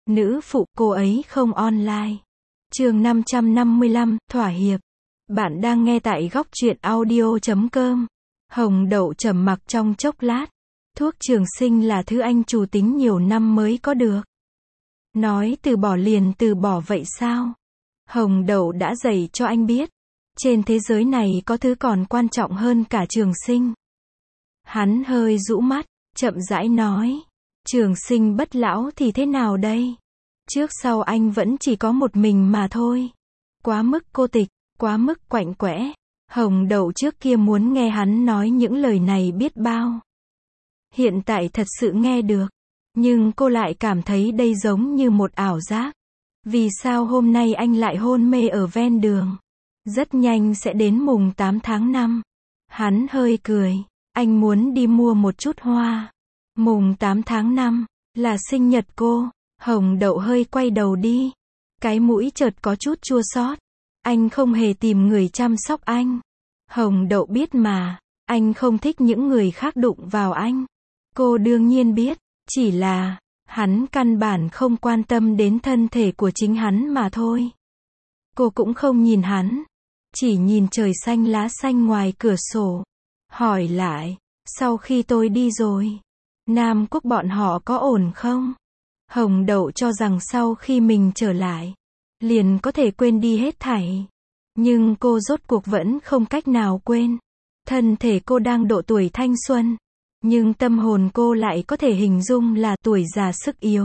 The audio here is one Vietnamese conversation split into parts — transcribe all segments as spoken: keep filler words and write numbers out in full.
Nữ phụ, cô ấy không online. Chương năm trăm năm mươi lăm, thỏa hiệp. Bạn đang nghe tại góc truyện audio chấm com. Hồng Đậu trầm mặc trong chốc lát. Thuốc trường sinh là thứ anh chủ tính nhiều năm mới có được. Nói từ bỏ liền từ bỏ vậy sao? Hồng Đậu đã dạy cho anh biết. Trên thế giới này có thứ còn quan trọng hơn cả trường sinh. Hắn hơi rũ mắt, chậm rãi nói. Trường sinh bất lão thì thế nào đây? Trước sau anh vẫn chỉ có một mình mà thôi. Quá mức cô tịch, quá mức quạnh quẽ. Hồng Đậu trước kia muốn nghe hắn nói những lời này biết bao. Hiện tại thật sự nghe được. Nhưng cô lại cảm thấy đây giống như một ảo giác. Vì sao hôm nay anh lại hôn mê ở ven đường? Rất nhanh sẽ đến mùng tám tháng năm. Hắn hơi cười. Anh muốn đi mua một chút hoa. Mùng tám tháng năm, là sinh nhật cô. Hồng Đậu hơi quay đầu đi. Cái mũi chợt có chút chua xót. Anh không hề tìm người chăm sóc anh. Hồng Đậu biết mà. Anh không thích những người khác đụng vào anh. Cô đương nhiên biết. Chỉ là, hắn căn bản không quan tâm đến thân thể của chính hắn mà thôi. Cô cũng không nhìn hắn. Chỉ nhìn trời xanh lá xanh ngoài cửa sổ. Hỏi lại, sau khi tôi đi rồi, Nam Quốc bọn họ có ổn không? Hồng Đậu cho rằng sau khi mình trở lại, liền có thể quên đi hết thảy. Nhưng cô rốt cuộc vẫn không cách nào quên. Thân thể cô đang độ tuổi thanh xuân. Nhưng tâm hồn cô lại có thể hình dung là tuổi già sức yếu.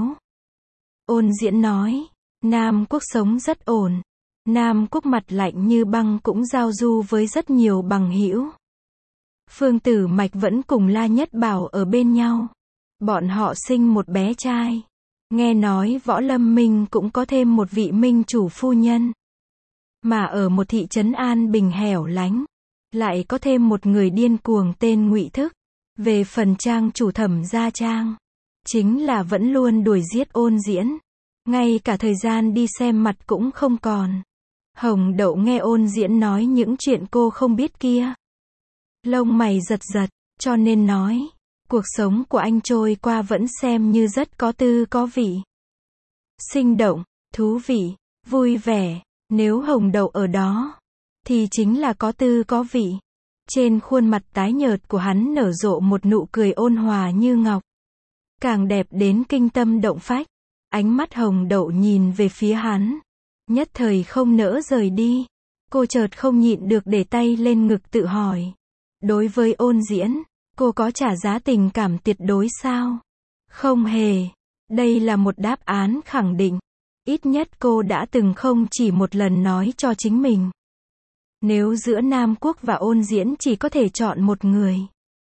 Ôn Diễn nói, Nam Quốc sống rất ổn. Nam Quốc mặt lạnh như băng cũng giao du với rất nhiều bằng hữu. Phương Tử Mạch vẫn cùng La Nhất Bảo ở bên nhau. Bọn họ sinh một bé trai. Nghe nói Võ Lâm Minh cũng có thêm một vị minh chủ phu nhân. Mà ở một thị trấn an bình hẻo lánh, lại có thêm một người điên cuồng tên Ngụy Thức. Về phần trang chủ Thẩm Gia Trang, chính là vẫn luôn đuổi giết Ôn Diễn. Ngay cả thời gian đi xem mặt cũng không còn. Hồng Đậu nghe Ôn Diễn nói những chuyện cô không biết kia. Lông mày giật giật, cho nên nói, cuộc sống của anh trôi qua vẫn xem như rất có tư có vị. Sinh động, thú vị, vui vẻ, nếu Hồng Đậu ở đó, thì chính là có tư có vị. Trên khuôn mặt tái nhợt của hắn nở rộ một nụ cười ôn hòa như ngọc. Càng đẹp đến kinh tâm động phách. Ánh mắt Hồng Đậu nhìn về phía hắn. Nhất thời không nỡ rời đi. Cô chợt không nhịn được để tay lên ngực tự hỏi. Đối với Ôn Diễn, cô có trả giá tình cảm tuyệt đối sao? Không hề. Đây là một đáp án khẳng định. Ít nhất cô đã từng không chỉ một lần nói cho chính mình. Nếu giữa Nam Quốc và Ôn Diễn chỉ có thể chọn một người,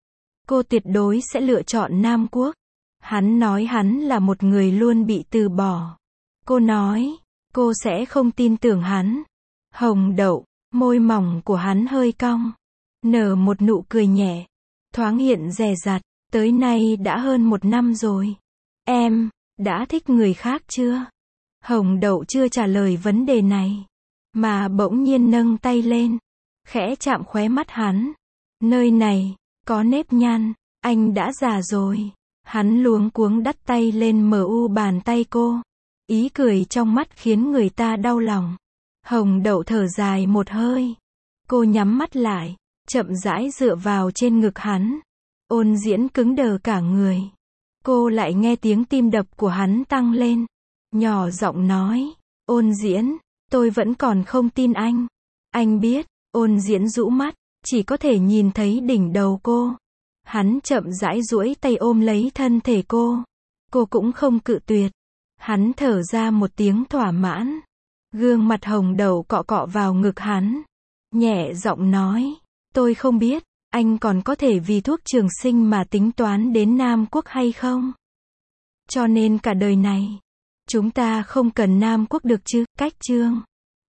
cô tuyệt đối sẽ lựa chọn Nam Quốc. Hắn nói hắn là một người luôn bị từ bỏ. Cô nói, cô sẽ không tin tưởng hắn. Hồng Đậu, môi mỏng của hắn hơi cong, nở một nụ cười nhẹ, thoáng hiện dè dặt, tới nay đã hơn một năm rồi. Em, đã thích người khác chưa? Hồng Đậu chưa trả lời vấn đề này, mà bỗng nhiên nâng tay lên, khẽ chạm khóe mắt hắn. Nơi này, có nếp nhăn, anh đã già rồi. Hắn luống cuống đắt tay lên mờ u bàn tay cô. Ý cười trong mắt khiến người ta đau lòng. Hồng Đậu thở dài một hơi. Cô nhắm mắt lại, chậm rãi dựa vào trên ngực hắn. Ôn Diễn cứng đờ cả người. Cô lại nghe tiếng tim đập của hắn tăng lên. Nhỏ giọng nói, Ôn Diễn, tôi vẫn còn không tin anh. Anh biết, Ôn Diễn rũ mắt, chỉ có thể nhìn thấy đỉnh đầu cô. Hắn chậm rãi duỗi tay ôm lấy thân thể cô. Cô cũng không cự tuyệt. Hắn thở ra một tiếng thỏa mãn. Gương mặt Hồng Đậu cọ cọ vào ngực hắn. Nhẹ giọng nói, tôi không biết, anh còn có thể vì thuốc trường sinh mà tính toán đến Nam Quốc hay không? Cho nên cả đời này, chúng ta không cần Nam Quốc được chứ? Cách chương